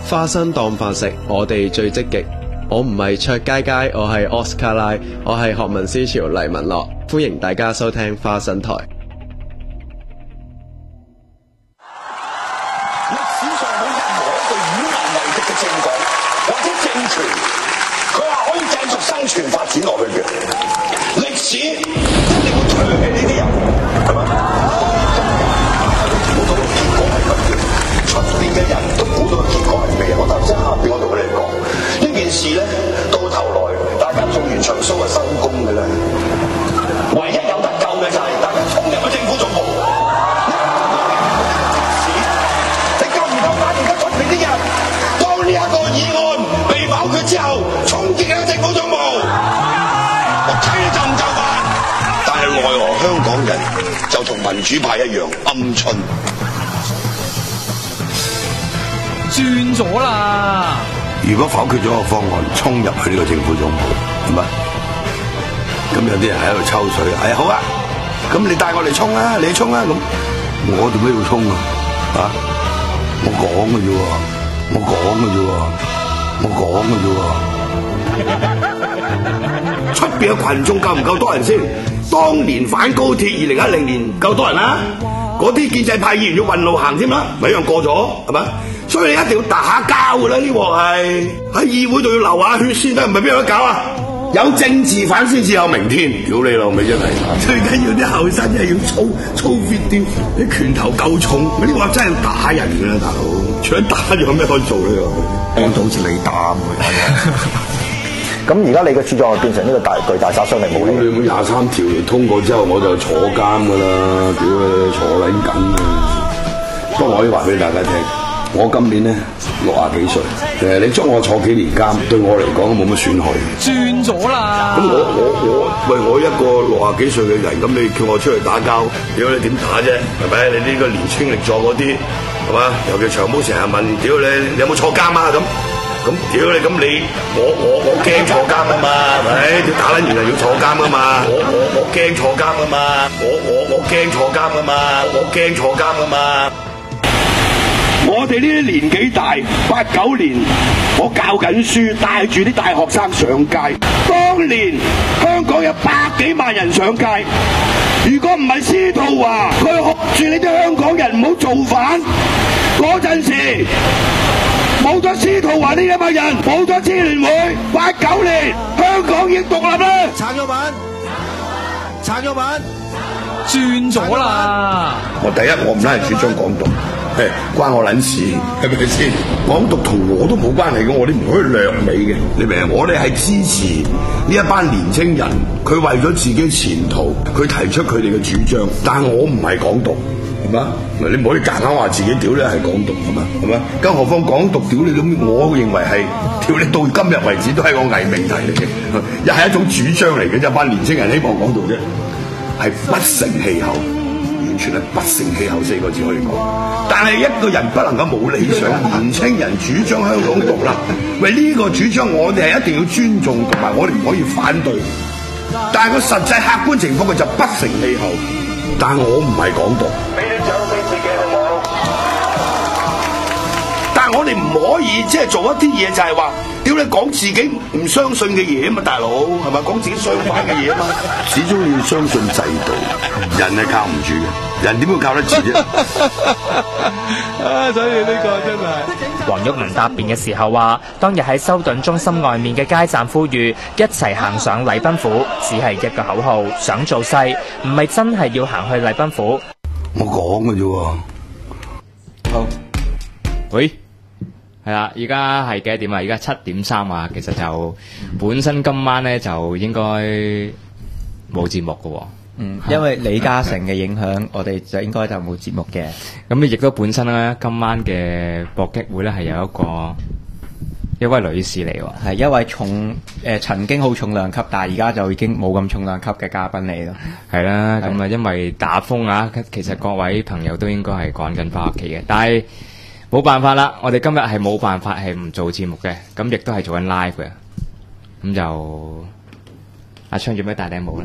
花生當飯食，我哋最積極。我唔係卓佳佳，我係奧斯卡拉，我係學民思潮黎文樂，歡迎大家收聽花生台。 歷史上冇任何一個以民為敵嘅政黨或者政權，佢話可以繼續生存發展落去嘅。歷史一定會唾棄呢啲人，係咪？估到個結果係乜嘢？出邊嘅人都估到個結果係咩？我頭先下邊我同佢哋講呢件事咧，到頭來大家做完場 show 就收工嘅啦。唯一有得救嘅就係大家衝入去政府總部。你夠唔夠膽而家出邊啲人？當呢一個議案被否決之後，衝擊喺政府總部，我睇你就唔就範。但係奈何香港人就同民主派一樣鵪鶉。 轉咗啦！ 如果否決咗個方案，衝入去呢個政府總部，係咪？咁有啲人喺度抽水，好啊！咁你帶我嚟衝啊，你衝啊！咁我做咩要衝啊？啊！我講嘅啫喎，我講嘅啫喎。出邊嘅群眾夠唔夠多人先？當年反高鐵2010年夠多人啦，嗰啲建制派議員要運路行添啦，咪一樣過咗係咪？所以你一定要打交㗎啦！呢鑊係喺議會度要流下血先得，唔係邊有得搞啊？有政治犯先至有明天。屌你老味真係！最緊要啲後生真係要操 fit 啲，啲拳頭夠重。呢鑊真係打人㗎啦，大佬！除咗打仲有咩可以做呢？講到好似你打咁而家你嘅著作變成呢個巨大殺傷力武器。 你23條通過之後，我就坐監㗎啦！屌你坐撚緊啊！不過我可以話俾大家聽。我今年咧60幾歲，你捉我坐幾年監，對我嚟講都冇乜損害。 轉咗啦！ 咁我一個60幾歲嘅人，咁你叫我出去打交，屌你點打啫？係咪？你呢個年青力壯嗰啲，係嘛？尤其長毛成日問，屌你有冇坐監啊？咁屌你咁你我驚坐監啊嘛，係咪？你打撚完就要坐監啊嘛，我驚坐監啊嘛，我驚坐監啊嘛，我驚坐監啊嘛。我哋呢啲年紀大，89年我教緊書，帶住啲大學生上街。當年香港有100幾萬人上街，如果唔係司徒華佢哭住你啲香港人唔好造反，嗰陣時冇咗司徒華呢一班人，冇咗支聯會，89年香港已經獨立啦。 撐咗版，轉咗啦！ 我第一我唔係主張港獨。關我撚事，係咪先？港獨同我都冇關係嘅，我哋唔可以掠美嘅，你明唔明？我哋係支持呢一班年青人，佢為咗自己前途，佢提出佢哋嘅主張。但係我唔係港獨，係嘛？你唔可以夾硬話自己屌你係港獨，係嘛？係嘛？更何況港獨屌你咁，我認為係屌你到今日為止都係個偽命題嚟嘅，又係一種主張嚟嘅，一班年青人希望港獨啫，係不成氣候。完全係不成氣候4個字可以講，但係一個人不能夠冇理想，年青人主張香港獨立，喂呢個主張我哋係一定要尊重，同埋我哋唔可以反對。但係個實際客觀情況佢就不成氣候，但係我唔係港獨。俾你獎俾自己好冇？但係我哋唔可以即係做一啲嘢，就係話屌你講自己唔相信嘅嘢啊嘛，大佬係咪講自己相反嘅嘢啊嘛？始終要相信制度，人係靠唔住嘅，人點會靠得住啫？ 所以呢個真係。 黃毓民答辯嘅時候話，當日喺修頓中心外面嘅街站呼籲一齊行上禮賓府，只係一個口號，想做勢，唔係真係要行去禮賓府。 我講嘅啫喎。 好，喂。係啦，而家係幾多點啊？而家7:03啊。其實就本身今晚咧就應該冇節目噶喎。 因為李嘉誠嘅影響，我哋就應該就冇節目嘅。 咁亦都本身咧，今晚嘅搏擊會咧係有一位女士嚟喎， 係一位曾經好重量級，但係而家就已經冇咁重量級嘅嘉賓嚟咯。 係啦，咁啊，因為打風啊，其實各位朋友都應該係趕緊翻屋企嘅，但係冇辦法啦，我哋今日係冇辦法係唔做節目嘅，咁亦都係做緊 live 嘅，咁就阿昌做咩戴頂帽咧？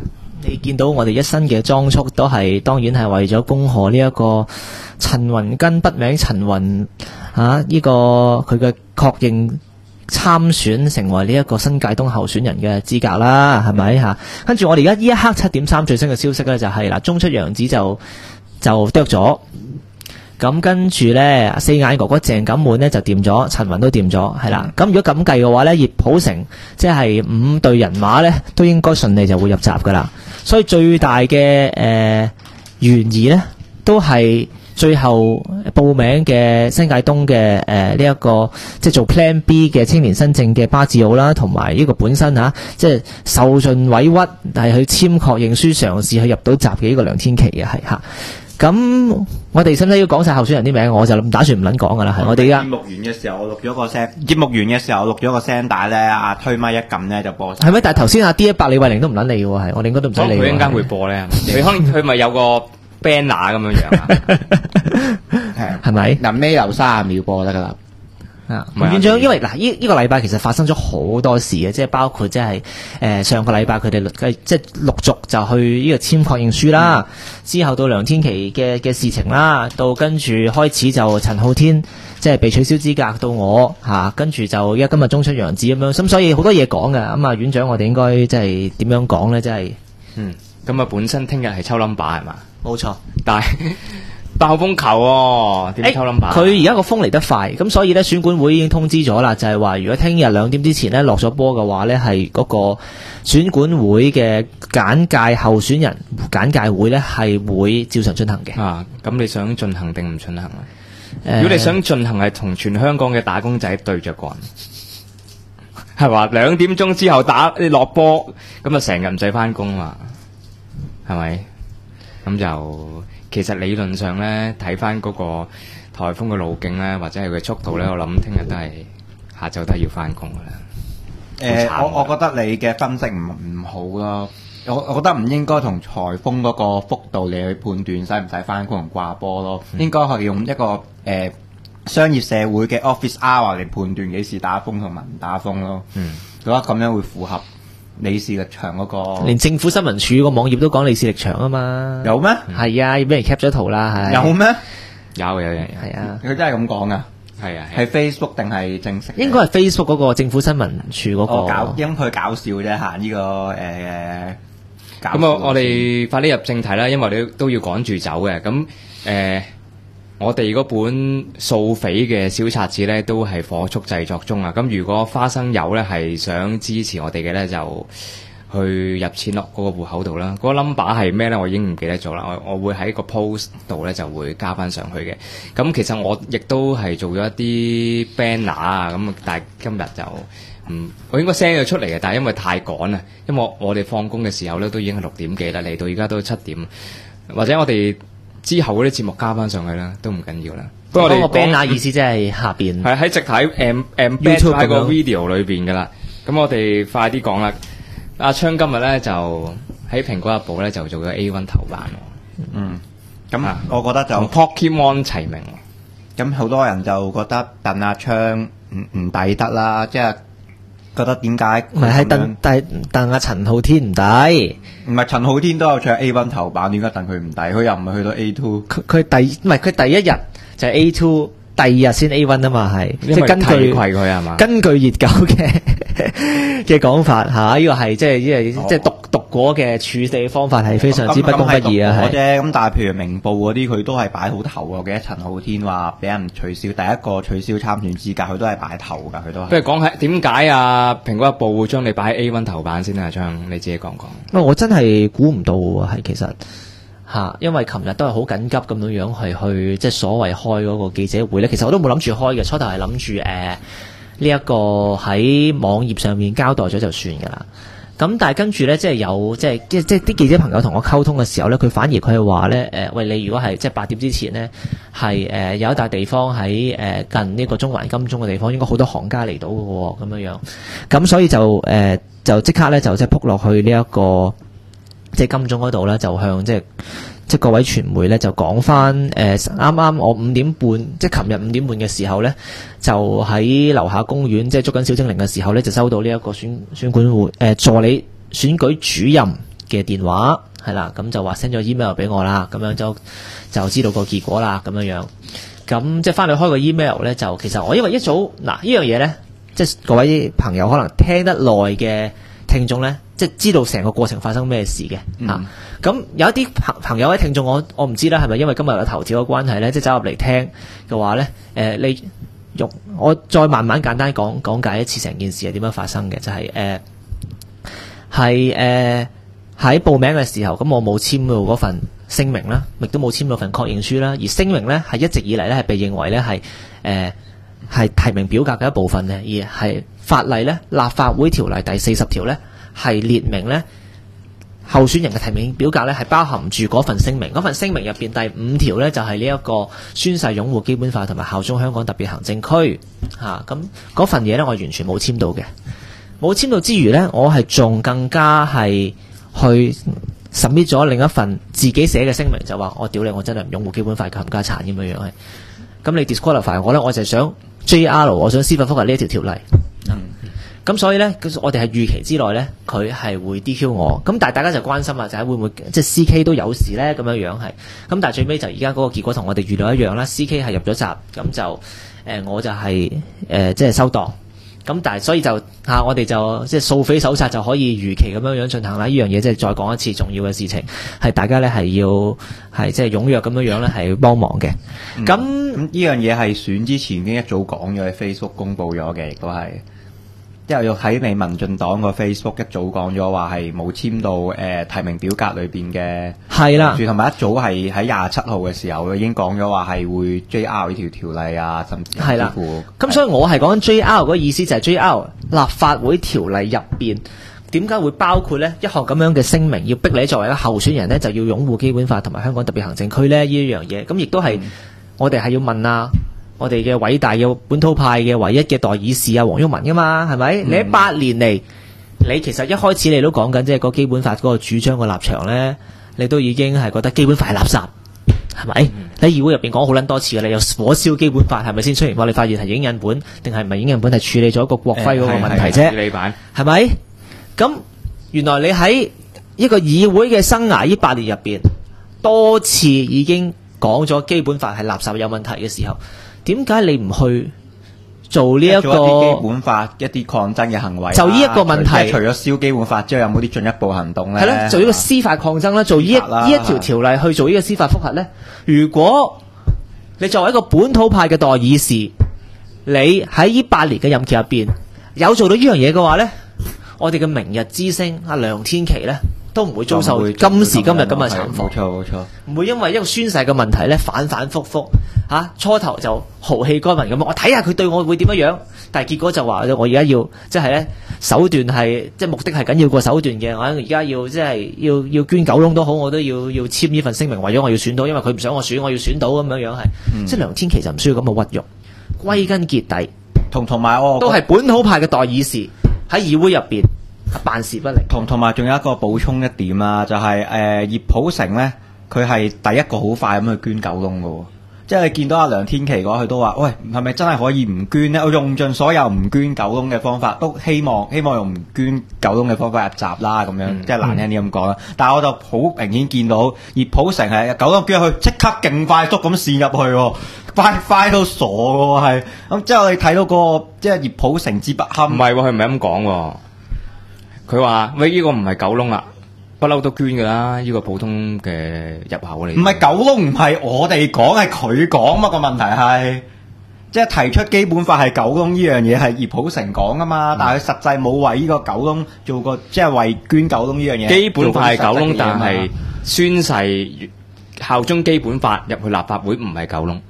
你見到我哋一身嘅裝束都係當然係為咗恭賀呢一個陳雲根筆名陳雲呢個佢嘅確認參選成為呢一個新界東候選人嘅資格啦，係咪嚇？跟住我哋而家呢一刻7.3最新嘅消息咧就係嗱，中出楊子就剁咗。咁跟住咧，四眼哥哥鄭錦滿咧就掂咗，陳雲都掂咗，係啦。咁如果咁計嘅話咧，葉普成即係5隊人馬咧，都應該順利就會入閘噶啦。所以最大嘅懸疑咧，都係最後報名嘅新界東嘅呢一個即係做 Plan B 嘅青年新政嘅巴治奧啦，同埋呢個本身即係受盡委屈，但係去簽確認書嘗試去入到閘嘅呢個梁天琦嘅係嚇。咁我哋使唔使要講晒候選人啲名？我就打算唔撚講噶啦，係我哋而家節目完嘅時候，我錄咗個聲。節目完嘅時候，錄咗個聲帶咧，推咪一撳咧就播晒。 係咩？但係頭先D100李慧玲都唔撚理嘅喎，係我哋應該都唔使理。 佢一陣間會播咧，佢可能佢咪有個 banner 咁樣樣啊？ 係咪？ 嗱，尾留30秒播得噶啦。 院長，因為嗱，呢個禮拜其實發生咗好多事嘅，即係包括即係上個禮拜佢哋即係陸續就去呢個簽確認書啦，之後到梁天琦嘅事情啦，到跟住開始就陳浩天即係被取消資格，到我跟住就今日中出楊子咁樣，咁所以好多嘢講嘅。咁啊，院長我哋應該即係點樣講咧？即係咁啊，本身聽日係抽 number 係嘛？ 冇錯， 但係爆風球喎，點抽 number？ 佢而家個風嚟得快，咁所以咧選管會已經通知咗啦，就係話如果聽日2點之前咧落咗波嘅話咧，係嗰個選管會嘅簡介候選人簡介會咧係會照常進行嘅。 咁你想進行定唔進行啊？如果你想進行，係同全香港嘅打工仔對着幹，係話2點鐘之後你落波，咁啊成日唔使翻工嘛，係咪？咁就其實理論上咧，睇翻嗰個颱風嘅路徑咧，或者係佢速度咧，我諗聽日都係下晝都係要翻工噶啦。 我覺得你嘅分析唔好咯。我覺得唔應該同颱風嗰個幅度你去判斷使唔使翻工同掛波咯。應該係用一個商業社會嘅 office hour 嚟判斷幾時打風同埋唔打風咯。我覺得咁樣會符合李氏力場嗰個。連政府新聞處個網頁都講李氏力場啊嘛。 有咩？ 係啊，要俾人 cap 咗圖啦。係有咩？ 有。 係啊。 佢真係咁講啊？ 係啊。 係 Facebook 定係正式？ 應該係 Facebook 嗰個政府新聞處嗰個。 因佢搞笑啫嚇呢個咁我哋快啲入正題啦，因為我哋都要趕住走嘅。咁我哋嗰本掃匪嘅小冊子咧，都係火速製作中啊！咁如果花生友咧係想支持我哋嘅咧，就去入錢落嗰個戶口度啦。嗰個 number 係咩咧？我已經唔記得咗啦。我會喺個 post 度咧就會加翻上去嘅。咁其實我亦都係做咗一啲 banner 啊，咁但係今日就我應該 send 咗出嚟嘅，但係因為太趕啦，因為我哋放工嘅時候咧都已經係6點幾啦，嚟到而家都7點，或者我哋之後嗰啲節目加翻上去啦，都唔緊要啦。不過我哋個 banner 意思即係下邊係喺直睇 embed 喺個 video 裏邊噶啦。咁我哋快啲講啦。阿昌今日咧就喺蘋果日報咧就做咗 A1 頭版。 咁我覺得就同 Pokemon 齊名。 咁好多人就覺得鄧阿昌唔抵得啦，即係覺得點解？ 唔係鄧阿陳浩天唔抵， 唔係陳浩天都有唱 A1 頭版，點解鄧佢唔抵？佢又唔係去到 A2， 佢第一日就係 A2，第2日先 A1 啊嘛，係即係根據佢係嘛？ 根據熱狗嘅講法嚇，呢個係即係讀果嘅處理方法係非常之不公不義啊！ 係咁，但係譬如明報嗰啲佢都係擺好頭嘅。記得陳浩天話俾人取消第一個取消參選資格，佢都係擺頭㗎，佢都係。不如講下點解啊？蘋果日報會將你擺喺 A1 頭版先啊，張你自己講講。 我真係估唔到喎，係其實嚇，因為琴日都係好緊急咁樣係去即係所謂開嗰個記者會咧。其實我都冇諗住開嘅，初頭係諗住呢一個喺網頁上面交代咗就算㗎啦。咁但係跟住咧，即係有即係啲記者朋友同我溝通嘅時候咧，佢反而佢係話咧喂，你如果係即係8點之前咧，係有一笪地方喺近呢個中環金鐘嘅地方，應該好多行家嚟到嘅喎，咁樣樣。咁所以就即刻咧就即係撲落去呢一個即係金鐘嗰度咧，就向即係各位傳媒咧就講翻啱啱我5點半，即係琴日5點半嘅時候咧，就喺樓下公園即係捉緊小精靈嘅時候咧，就收到呢一個選管會助理選舉主任嘅電話，係啦，咁就話 send 咗 email 俾我啦，咁樣就知道個結果啦，咁樣。咁即係翻去開個 email 咧，就其實我因為一早嗱呢樣嘢咧，即係各位朋友可能聽得耐嘅聽眾咧，即係知道成個過程發生咩事嘅咁有一啲朋友嘅聽眾，我唔知啦，係咪因為今日嘅頭條嘅關係咧，即係走入嚟聽嘅話咧，你用我再慢慢簡單講解一次成件事係點樣發生嘅，就係喺報名嘅時候，咁我冇簽到嗰份聲明啦，亦都冇簽到份確認書啦。而聲明咧係一直以嚟咧係被認為咧係提名表格嘅一部分嘅，而係法例咧立法會條例第40條咧係列明咧候選人嘅提名表格咧係包含住嗰份聲明。嗰份聲明入邊第5條咧就係呢一個宣誓擁護基本法同埋效忠香港特別行政區咁嗰份嘢咧我完全冇簽到嘅。冇簽到之餘咧，我係仲更加係去submit咗另一份自己寫嘅聲明，就話我屌你，我真係唔擁護基本法冚家鏟咁樣樣係。咁你 disqualify 我咧，我就係想 JR， 我想司法覆核呢一條條例。咁所以咧，我哋係預期之內咧，佢係會 DQ 我。咁但係大家就關心啦，就係會唔會即係 CK 都有事咧咁樣樣係。咁但係最尾就而家嗰個結果同我哋預料一樣啦。CK 係入咗閘，咁就我就係即係收檔。咁但係所以就我哋就即係掃匪搜查就可以如期咁樣樣進行啦。呢樣嘢即係再講一次重要嘅事情，係大家咧係要係即係踴躍咁樣樣咧係幫忙嘅。咁呢樣嘢係選之前已經一早講咗喺 Facebook 公佈咗嘅，亦都係。因為喺你民進黨個 Facebook 一早講咗話係冇簽到提名表格裏邊嘅，係啦，同埋一早係喺27號嘅時候已經講咗話係會 JR 呢條條例啊，甚至係啦。 咁所以我係講緊 JR 嗰個意思就係 JR 立法會條例入邊點解會包括呢一項咁樣嘅聲明，要逼你作為一個候選人呢，就要擁護基本法同埋香港特別行政區呢一樣嘢。咁亦都係我哋係要問啊。我哋嘅偉大嘅本土派嘅唯一嘅代議士啊，黃毓民噶嘛，係咪？你喺8年嚟，你其實一開始你都講緊即係個基本法嗰個主張個立場咧，你都已經係覺得基本法係垃圾，係咪？喺議會入邊講好撚多次嘅，你又火燒基本法係咪先？雖然我哋發現係影印本，定係唔係影印本係處理咗一個國徽嗰個問題啫，處理版係咪？咁原來你喺一個議會嘅生涯呢8年入邊，多次已經講咗基本法係垃圾有問題嘅時候。點解你唔去做呢一個基本法一啲抗爭嘅行為？ 就呢一個問題， 除咗燒基本法之後，有冇啲進一步行動咧？ 係咯，做呢個司法抗爭啦，做呢一條條例去做呢個司法覆核咧。如果你作為一個本土派嘅代議士，你喺呢8年嘅任期入邊有做到呢樣嘢嘅話咧，我哋嘅明日之星阿梁天琦咧，都唔會遭受今時今日咁嘅慘況。冇錯，唔會因為一個宣誓嘅問題咧反反覆覆初頭就豪氣干雲咁，我睇下佢對我會點樣，但係結果就話我而家要即係咧手段係即係目的係緊要過手段嘅，我而家要即係要捐狗窿都好，我都要簽呢份聲明，為咗我要選到，因為佢唔想我選，我要選到咁樣係，即係梁天琦就唔需要咁嘅屈辱，歸根結底同埋我都係本土派嘅代議士喺議會入邊辦事不力。 同埋仲有一個補充一點啦，就係葉普成咧，佢係第一個好快咁去捐狗窿嘅喎。即係你見到阿梁天琦嗰，佢都話：喂，係咪真係可以唔捐呢？我用盡所有唔捐狗窿嘅方法，都希望用唔捐狗窿嘅方法入閘啦，咁樣即係難聽啲咁講啦。但係我就好明顯見到葉普成係狗窿捐入去，即刻勁快速咁跣入去，快到傻喎係。咁之後你睇到個即係葉普成之不堪。唔係喎，佢唔係咁講喎。佢話：喂，呢個唔係狗窿啦。不嬲都捐噶啦，呢個普通嘅入口嚟。唔係狗窿，唔係我哋講，係佢講嘛。個問題係，即係提出基本法係狗窿呢樣嘢係葉普成講噶嘛，但係佢實際冇為呢個狗窿做過，即係為捐狗窿呢樣嘢。基本法係狗窿，但係宣誓效忠基本法入去立法會唔係狗窿，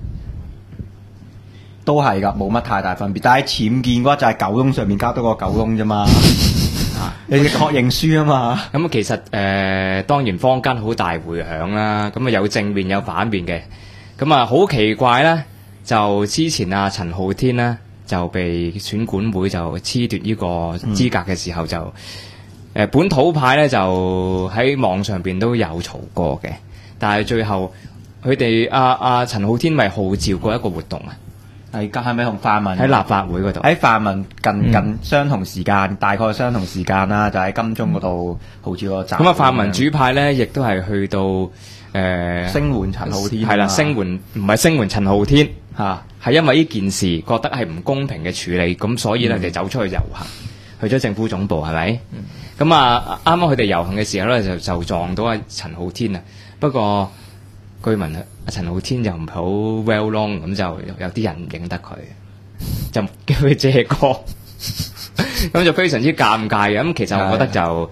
都係噶，冇乜太大分別。但係僭建嘅話就係狗窿上面加多個狗窿啫嘛。你嘅確認書啊嘛，咁其實當然坊間好大迴響啦，咁啊有正面有反面嘅，咁啊好奇怪咧，就之前啊陳浩天呢，就被選管會就褫奪呢個資格嘅時候就，本土派咧就喺網上邊都有嘈過嘅，但係最後佢哋阿陳浩天咪號召過一個活動啊， 係咪同泛民喺立法會嗰度？ 喺泛民近相同時間，大概相同時間啦，就喺金鐘嗰度好似個集。 咁啊，泛民主派咧，亦都係去到聲援陳浩天。 係啦，唔係聲援陳浩天嚇，係因為呢件事覺得係唔公平嘅處理，咁所以咧就走出去遊行，去咗政府總部係咪？咁啊，啱啱佢哋遊行嘅時候咧，就撞到阿陳浩天啊。不過據聞阿陳浩天就唔係好 well known， 咁就有啲人唔認得佢，就叫佢借歌，咁就非常之尷尬嘅。咁其實我覺得就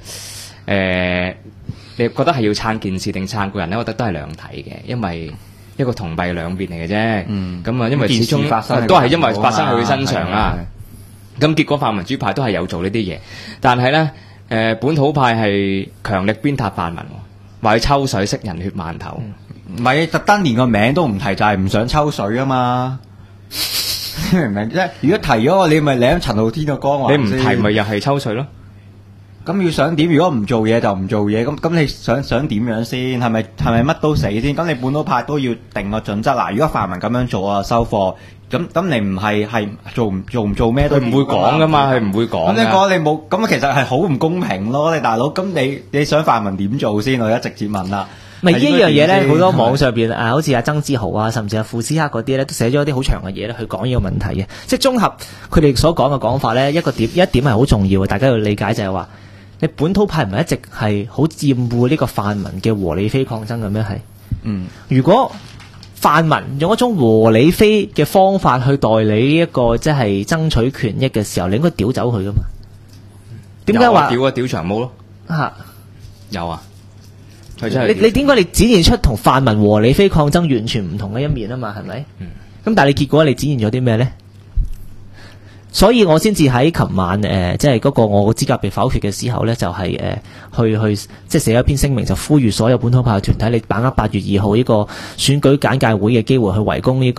你覺得係要撐件事定撐個人咧？我覺得都係兩睇嘅，因為一個銅幣兩邊嚟嘅啫。咁啊，因為始終都係因為發生喺佢身上啦。咁結果泛民主派都係有做呢啲嘢，但係咧本土派係強力鞭撻泛民，話要抽水識人血饅頭。 唔係特登連個名都唔提，就係唔想抽水啊嘛！明唔明啫？如果提咗你咪領陳浩天嘅歌， 你唔提咪又係抽水咯？ 咁要想點？如果唔做嘢就唔做嘢，咁你想點樣先？係咪乜都死先？咁你本土派都要定個準則嗱。如果泛民咁樣做啊，收貨。咁你唔係做唔做咩都佢唔會講噶嘛，佢唔會講。 咁你講你冇，咁其實係好唔公平咯，你大佬。咁你想泛民點做先？我而家直接問啦。 咪呢樣嘢咧，好多網上邊好似阿曾志豪啊，甚至阿傅斯克嗰啲咧，都寫咗一啲好長嘅嘢咧，去講呢個問題嘅。即係綜合佢哋所講嘅講法咧，一點係好重要嘅，大家要理解就係話，你本土派唔係一直係好厭惡呢個泛民嘅和理非抗爭嘅咩？係，如果泛民用一種和理非嘅方法去代理呢一個即係爭取權益嘅時候，你應該屌走佢噶嘛？點解話屌長毛咯？有啊。 你點解你展現出同泛民和理非抗爭完全唔同嘅一面啊嘛？係咪？咁但係你結果你展現咗啲咩咧？所以我先至喺琴晚即係嗰個我嘅資格被否決嘅時候咧，就係去即係寫一篇聲明，就呼籲所有本土派嘅團體，你把握8月2號呢個選舉簡介會嘅機會去圍攻呢個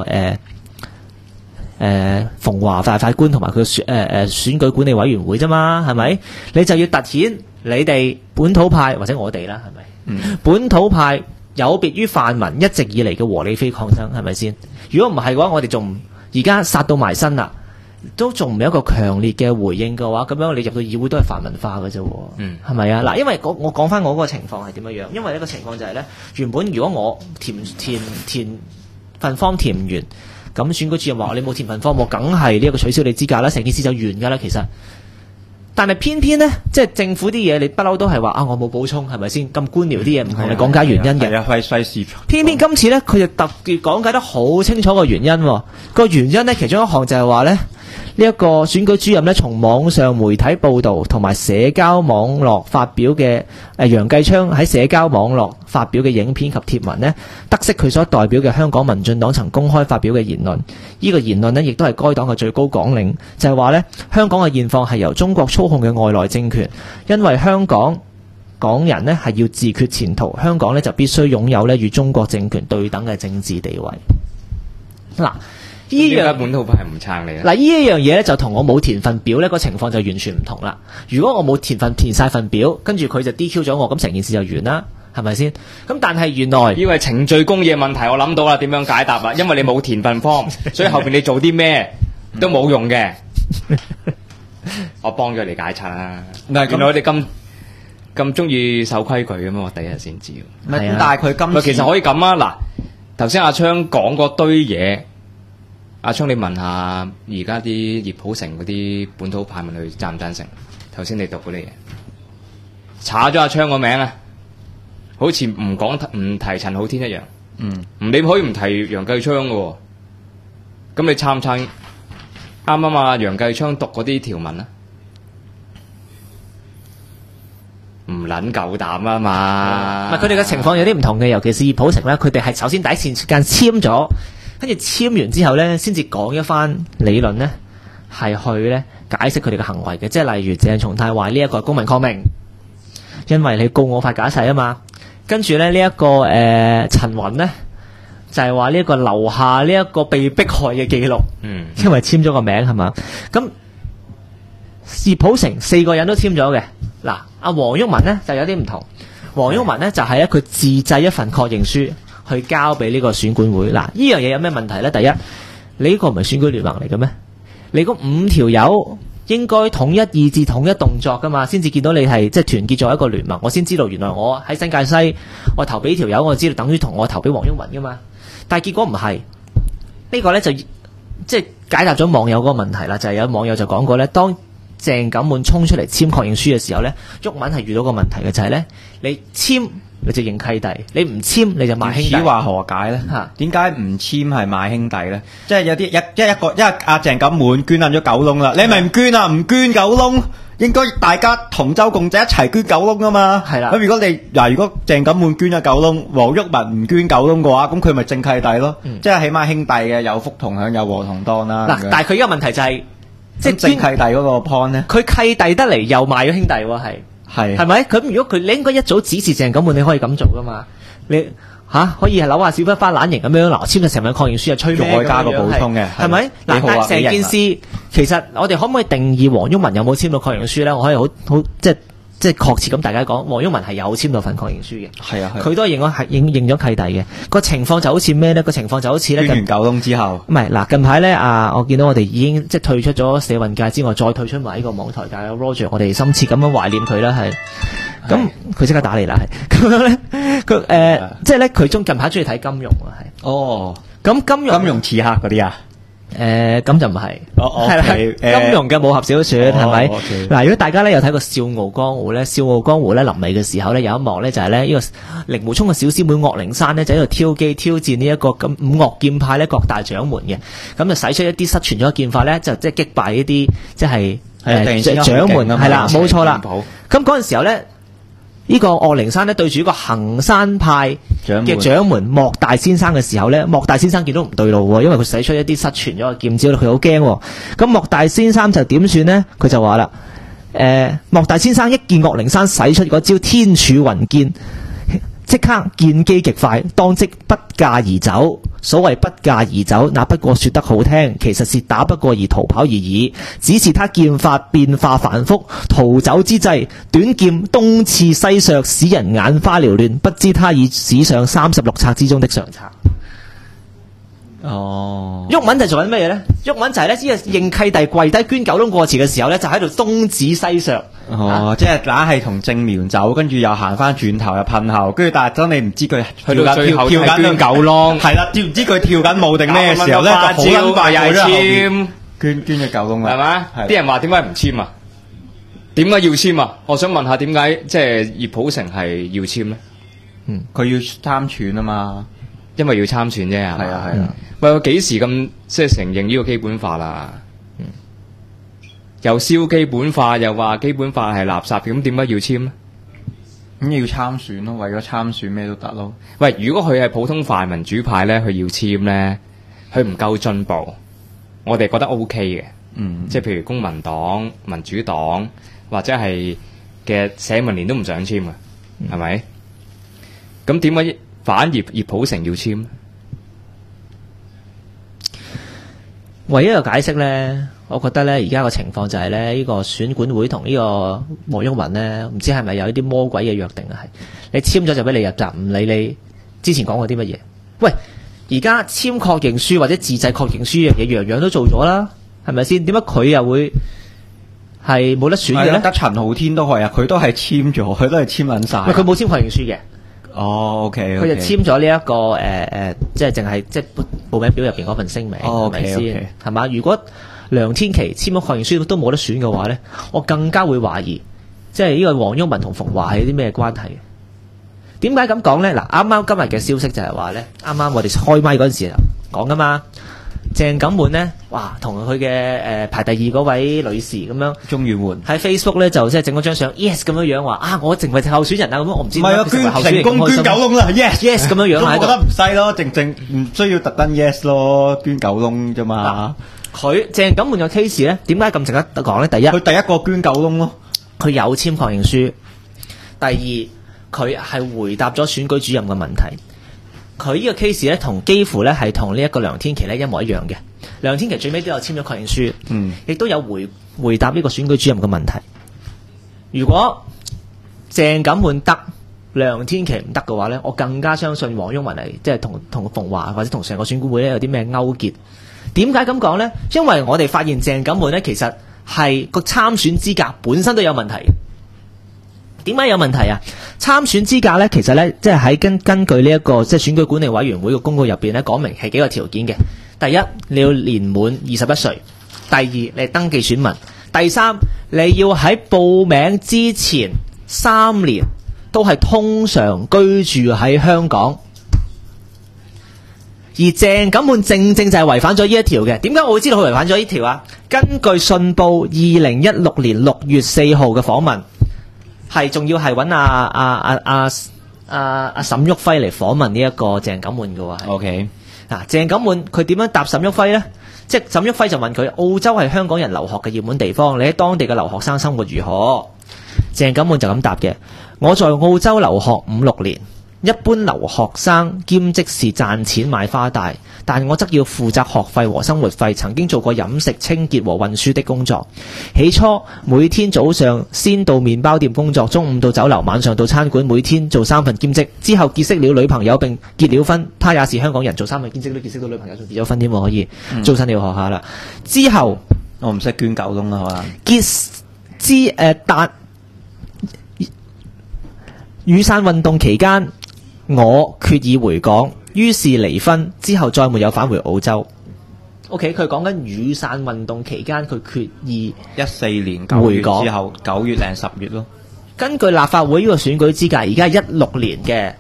馮驊大法官同埋佢選舉管理委員會啫嘛，係咪？你就要凸顯你哋本土派或者我哋啦，係咪？本土派有別於泛民一直以嚟嘅和理非抗爭，係咪先？如果唔係嘅話，我哋仲而家殺到埋身啦，都仲唔係一個強烈嘅回應嘅話，咁樣你入到議會都係泛民化嘅啫，係咪啊？嗱，因為我講翻我嗰個情況係點樣樣，因為呢個情況就係咧，原本如果我填份 form 填唔完。咁選舉主任話：你冇填份科目，梗係呢一個取消你資格啦，成件事就完㗎啦。其實，但係偏偏呢，即係政府啲嘢，你不嬲都係話我冇補充，係咪先？咁官僚啲嘢唔同你講解原因嘅。偏偏今次呢，佢就特別講解得好清楚個原因。個原因呢，其中一項就係話呢，呢一個選舉主任呢，從網上媒體報導同埋社交網絡發表嘅楊繼昌喺社交網絡發表嘅影片及貼文呢，得悉佢所代表嘅香港民進黨曾公開發表嘅言論。呢個言論呢，亦都係該黨嘅最高綱領，就係話呢，香港嘅現況係由中國操控嘅外來政權，因為香港人呢係要自決前途，香港呢就必須擁有呢與中國政權對等嘅政治地位。嗱。呢樣本土派係唔撐你嗱，呢一樣嘢咧就同我冇填份表咧個情況就完全唔同啦。如果我冇填晒份表，跟住佢就 DQ 咗我，咁成件事就完啦，係咪先？咁但係原來呢個係程序公義嘅問題，我諗到啦，點樣解答啦？因為你冇填份 form，所以後邊你做啲咩都冇用嘅。我幫咗你解拆啦。原來我哋咁中意守規矩嘅咩？我第一日先知。 但係佢今次其實可以咁啊。嗱，頭先阿昌講嗰堆嘢。阿昌，你問下而家啲葉普成嗰啲本土派，問佢贊唔贊成？頭先你讀嗰啲嘢，查咗阿昌個名啊，好似唔提陳浩天一樣。你可以唔提楊繼昌嘅喎，咁你參唔參？啱啱啊，楊繼昌讀嗰啲條文啊，唔撚夠膽啊嘛！ 佢哋嘅情況有啲唔同嘅，尤其是葉普成咧，佢哋係首先第一時間簽咗。跟住簽完之後呢，先至講一番理論呢，係去呢解釋佢哋嘅行為嘅，即係例如鄭松泰話呢一個係公民抗命，因為你告我發假誓啊嘛。跟住呢，呢一個陳雲呢，就係話呢一個留下呢一個被迫害嘅記錄，因為簽咗個名係嘛。咁葉普成4個人都簽咗嘅。嗱，阿黃毓民呢就有啲唔同，黃毓民呢就係佢自製一份確認書。去交俾呢個選管會。嗱，呢樣嘢有咩問題呢？第一， 你呢個唔係選舉聯盟嚟嘅咩？你嗰5條友應該統一意志、統一動作噶嘛，先至見到你係即係團結作一個聯盟，我先知道原來我喺新界西我投俾呢條友，我知道等於同我投俾黃毓民噶嘛。但係結果唔係，呢個呢就即係解答咗網友嗰個問題啦。就係有網友就講過呢，當鄭錦滿衝出嚟簽確認書嘅時候呢，毓民係遇到個問題嘅，就係呢：你簽你就認契弟，你唔簽你就賣兄弟。 此話何解咧？點解唔簽係賣兄弟咧？即係有啲因為阿鄭錦滿捐撚咗九窿啦，你咪唔捐啊？唔捐九窿，應該大家同舟共濟一齊捐九窿啊嘛。係啦。咁如果鄭錦滿捐咗九窿，黃毓民唔捐九窿嘅話，咁佢咪正契弟咯？即係起碼兄弟嘅有福同享，有禍同當啦。 嗱，但係佢而家問題就係即係正契弟嗰個 point 咧， 佢契弟得嚟又賣咗兄弟喎，係咪？咁如果你應該一早指示鄭錦滿，你可以咁做噶嘛？你可以係扭下小筆花懶型咁樣嗱，簽咗成份確認書啊，吹咩？ 再加個補充嘅， 係咪？嗱，但係成件事其實我哋可唔可以定義黃毓民有冇簽到確認書咧？我可以好即係確切咁大家講，黃毓民係有簽到份確認書嘅。係啊，佢都認咗契弟嘅。個情況就好似咩咧？個情況就好似咧， 捐完九窿之後， 唔係嗱，近排咧我見到我哋已經即係退出咗社運界之外，再退出埋呢個網台界嘅 Roger， 我哋深切咁樣懷念佢啦，係。咁佢即刻打嚟啦，係咁樣咧。佢即係咧，佢近排中意睇金庸啊，係。哦，咁金庸刺客嗰啲啊？ 咁就唔係，係啦，金庸嘅武俠小說係咪？嗱，如果大家咧有睇過《笑傲江湖》咧，《笑傲江湖》咧臨尾嘅時候咧有一幕咧就係咧呢個令狐沖嘅小師妹岳靈珊咧就喺度挑機挑戰呢一個咁五岳劍派咧各大掌門嘅，咁就使出一啲失傳咗嘅劍法咧，就即係擊敗一啲即係掌門，係啦，冇錯啦。咁嗰陣時候咧。呢個岳靈珊咧對住一個衡山派嘅掌門莫大先生嘅時候咧，莫大先生見到唔對路喎，因為佢使出一啲失傳咗嘅劍招，佢好驚。咁莫大先生就點算呢？佢就話啦，莫大先生一見岳靈珊使出嗰招天柱雲劍，即刻劍機極快，當即不駕而走。所謂不駕而走，那不過說得好聽，其實是打不過而逃跑而已。只是他劍法變化繁複，逃走之際，短劍東刺西削，使人眼花繚亂，不知他已史上36策之中的上策。哦，毓民就做緊咩嘢咧？毓民就係咧，只係認契弟跪低捐九窿過池嘅時候咧，就喺度東指西削。 哦，即係硬係同正面走，跟住又行翻轉頭又噴後，跟住但係當你唔知佢去到最後跳緊九窿， 係啦，知唔知佢跳緊舞定咩時候咧？ 花招又係簽捐咗九窿啦， 係咪？啲人話點解唔簽啊？點解要簽啊？我想問下點解即係葉普成係要簽咧？ 佢要參選啊嘛。 因為要參選啫，係啊係啊。喂，我幾時咁即係承認呢個基本法啦？又燒基本法，又話基本法係垃圾，咁點解要簽咧？ 咁要參選咯，為咗參選咩都得咯。 喂，如果佢係普通泛民主派咧，佢要簽咧，佢唔夠進步，我哋覺得 OK 嘅。即係譬如公民黨、民主黨或者係嘅社民連都唔想簽啊，係咪？咁點解反而葉普成要簽？ 唯一嘅解釋咧，我覺得咧，而家個情況就係咧，呢個選管會同呢個黃毓民咧，唔知係咪有一啲魔鬼嘅約定啊？係你簽咗就俾你入閘，唔理你之前講過啲乜嘢。喂，而家簽確認書或者自製確認書呢樣嘢，樣樣都做咗啦，係咪先？點解佢又會係冇得選嘅咧？ 得陳浩天都係啊，佢都係簽咗，佢都係簽撚晒。 喂，佢冇簽確認書嘅。 哦 ，OK， 佢就簽咗呢一個即係淨係即係報名表入邊嗰份聲明，係咪先？係嘛？如果梁天琦簽咗確認書都冇得選嘅話咧，我更加會懷疑，即係呢個黃毓民同馮華係啲咩關係？點解咁講咧？嗱，啱啱今日嘅消息就係話咧，啱啱我哋開麥嗰陣時講噶嘛。鄭錦滿咧，哇，同佢嘅排第二嗰位女士咁樣， 中原換喺 Facebook 咧就即係整咗張相 ，yes 咁樣樣話啊，我成為候選人啊咁樣，我唔知。 唔係啊，成功捐九窿啦 ，yes 咁樣樣喺度。 我覺得唔細咯，淨唔需要特登 yes 咯，捐九窿啫嘛。 佢鄭錦滿嘅 case 咧，點解咁值得講咧？第一， 佢第一個捐九窿咯， 佢有簽確認書。第二，佢係回答咗選舉主任嘅問題。佢呢個 case 咧，幾乎咧係同呢一個梁天琦咧一模一樣嘅。梁天琦最尾都有簽咗確認書，亦都有回答呢個選舉主任嘅問題。如果鄭錦滿得，梁天琦唔得嘅話咧，我更加相信黃毓民係即係同馮華或者同成個選管會咧有啲咩勾結， 點解咁講呢？因為我哋發現鄭錦滿呢，其實係個參選資格本身都有問題。點解有問題啊？參選資格呢，其實呢，即係喺根據呢一個即係選舉管理委員會嘅公告入邊呢，講明係幾個條件嘅。第一，你要年滿21歲；第二，你登記選民；第三，你要喺報名之前3年都係通常居住喺香港。而鄭錦滿正正就係違反咗呢一條嘅。點解我會知道佢違反咗呢條啊？根據信報2016年6月4號嘅訪問，係仲要係揾沈旭輝嚟訪問呢一個鄭錦滿嘅喎。 OK， 嗱，鄭錦滿佢點樣答沈旭輝呢？即係沈旭輝就問佢：澳洲係香港人留學嘅熱門地方，你喺當地嘅留學生生活如何？鄭錦滿就咁答嘅：我在澳洲留學5-6年。一般留學生兼職是賺錢買花帶，但我則要負責學費和生活費，曾經做過飲食、清潔和運輸的工作。起初每天早上先到麵包店工作，中午到酒樓，晚上到餐館，每天做3份兼職。之後結識了女朋友並結了婚，他也是香港人，做3份兼職都結識到女朋友，仲結咗婚添，可以租親了學下啦。之後我唔識捐9窿啦，可能但雨傘運動期間，我決意回港，於是離婚，之後再沒有返回澳洲。OK， 佢講緊雨傘運動期間，佢決意 14年9月之後9月零10月咯。 根據立法會呢個選舉資格，而家係16年嘅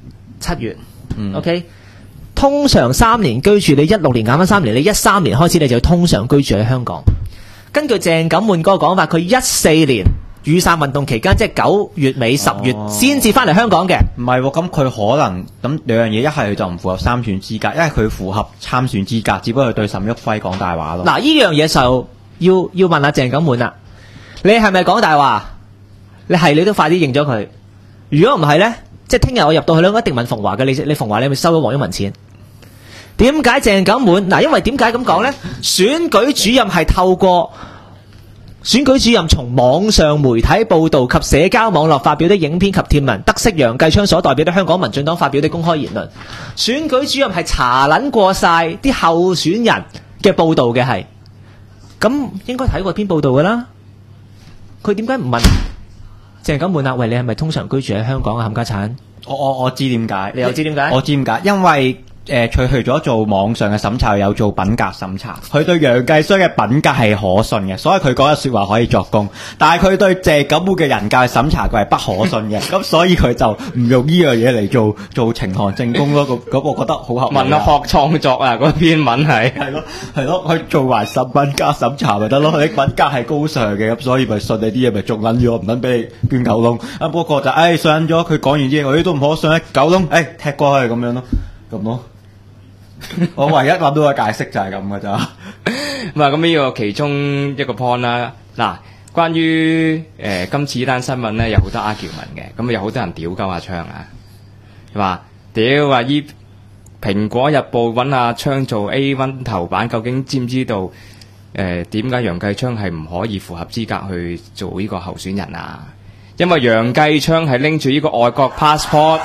7月。OK， 通常3年居住，你16年減翻3年，你13年開始你就要通常居住喺香港。根據鄭錦滿嗰個講法，佢14年雨傘運動期間，即係9月尾10月先至翻嚟香港嘅。 唔係喎，咁佢可能咁兩樣嘢，一係佢就唔符合參選資格，一係佢符合參選資格，只不過佢對沈旭輝講大話咯。 嗱，呢樣嘢就要問下鄭錦滿啦，你係咪講大話？你都快啲認咗佢。如果唔係呢，即係聽日我入到去咧，我一定問馮華嘅。你馮華你係咪收咗黃毓民錢？點解鄭錦滿？嗱，因為點解咁講呢？選舉主任係透過選舉主任從網上媒體報導及社交網絡發表的影片及貼文，得悉楊繼昌所代表的香港民進黨發表的公開言論。選舉主任係查撚過晒啲候選人嘅報導嘅，係咁應該睇過篇報導㗎啦。佢點解唔問鄭錦滿啊？喂，你係咪通常居住喺香港啊？冚家鏟， 我知點解， 你又知點解？ 我知點解，因為佢除咗做網上嘅審查，有做品格審查。佢對楊繼昌嘅品格係可信嘅，所以佢講嘅說話可以作供。但係佢對鄭錦滿嘅人格審查，佢係不可信嘅。咁所以佢就唔用呢樣嘢嚟做呈堂證供咯。咁我覺得好合理。 文學創作啊，嗰篇文係係咯，佢做埋品格審查咪得咯。你品格係高尚嘅，咁所以咪信你啲嘢咪中撚咗，唔撚俾你捐9窿。啊，不過就信咗佢講完啲嘢，我都唔可信9窿，踢過去咁樣咯，咁咯。我唯一諗到嘅解釋就係咁嘅咋。 咁咁呢個其中一個 point 啦。嗱，關於今次呢單新聞咧，有好多 argument 嘅，咁有好多人屌鳩阿昌啊，話屌話依蘋果日報揾阿昌做 A1 頭版，究竟知唔知道點解楊繼昌係唔可以符合資格去做呢個候選人啊？因為楊繼昌係拎住呢個外國 passport。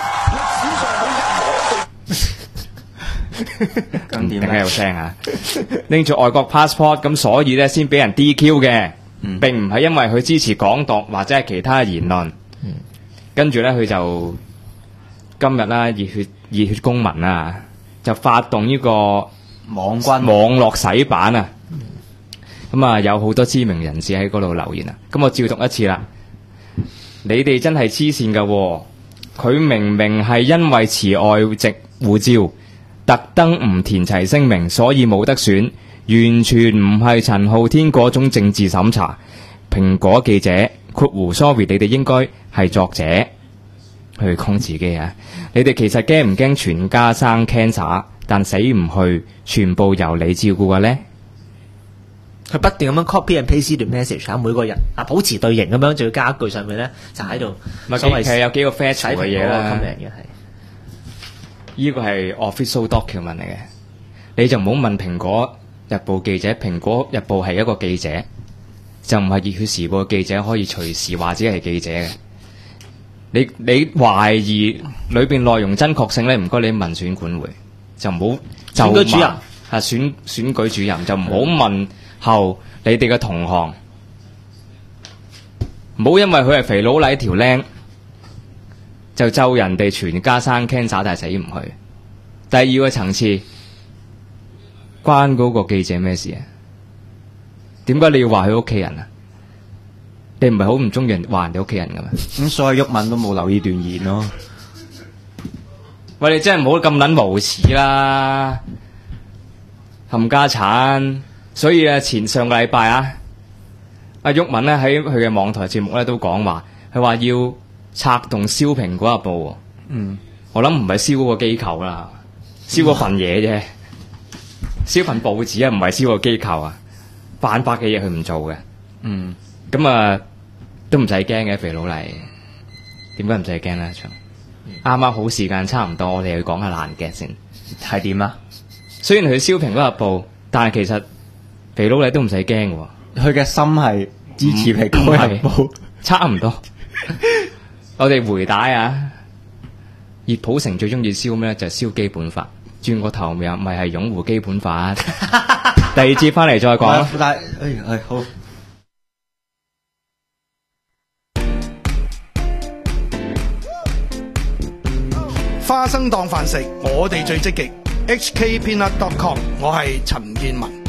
咁點解有聲啊？拎住外國 passport， 咁所以咧先俾人 DQ 嘅，並唔係因為佢支持港獨或者係其他言論。跟住咧，佢就今日啦，熱血公民啊，就發動呢個網絡洗版啊。咁啊，有好多知名人士喺嗰度留言啊。咁我照讀一次啦。你哋真係黐線噶，佢明明係因為持外籍護照，特登唔填齊聲明，所以冇得選，完全唔係陳浩天嗰種政治審查。蘋果記者（sorry），你哋應該係作者去講自己啊！你哋其實驚唔驚全家生 cancer， 但死唔去，全部由你照顧嘅呢？ 佢不斷咁樣 copy and paste 段 message， 每個人保持隊形咁樣，仲要加一句上面咧，就喺度。所謂其實有幾個 factual 嘅嘢啦。呢個係 official document 嚟嘅，你就唔好問蘋果日報記者，蘋果日報係一個記者，就唔係熱血時報嘅記者可以隨時話自己係記者嘅。你懷疑裏邊內容真確性咧，唔該你問選管會，就唔好就選舉主任選舉主任，就唔好問候你哋嘅同行，唔好因為佢係肥佬黎條僆，就咒人哋全家生 cancer 但係死唔去。第二個層次，關嗰個記者咩事啊？點解你要話佢屋企人啊？你唔係好唔中意人話人哋屋企人噶咩？ 咁所以毓民都冇留意段言咯。 喂，你真係唔好咁撚無恥啦，冚家產。所以啊，上個禮拜啊，阿毓民咧喺佢嘅網台節目咧都講話，佢話要策動燒蘋果日報。我諗唔係燒嗰個機構啦，燒嗰份嘢啫，燒份報紙啊，唔係燒個機構啊，犯法嘅嘢佢唔做嘅。咁啊，都唔使驚嘅，肥佬黎。點解唔使驚咧？啱啱好時間差唔多，我哋去講下爛劇先。 係點啊？ 雖然佢燒蘋果日報，但係其實肥佬黎都唔使驚嘅。 佢嘅心係支持蘋果日報， 差唔多。我哋回帶啊！葉普成最中意燒咩咧？就係燒基本法。轉個頭咪係擁護基本法。第二節翻嚟再講。 但係好。 花生當飯食，我哋最積極。HKpeanut.com， 我係陳建文。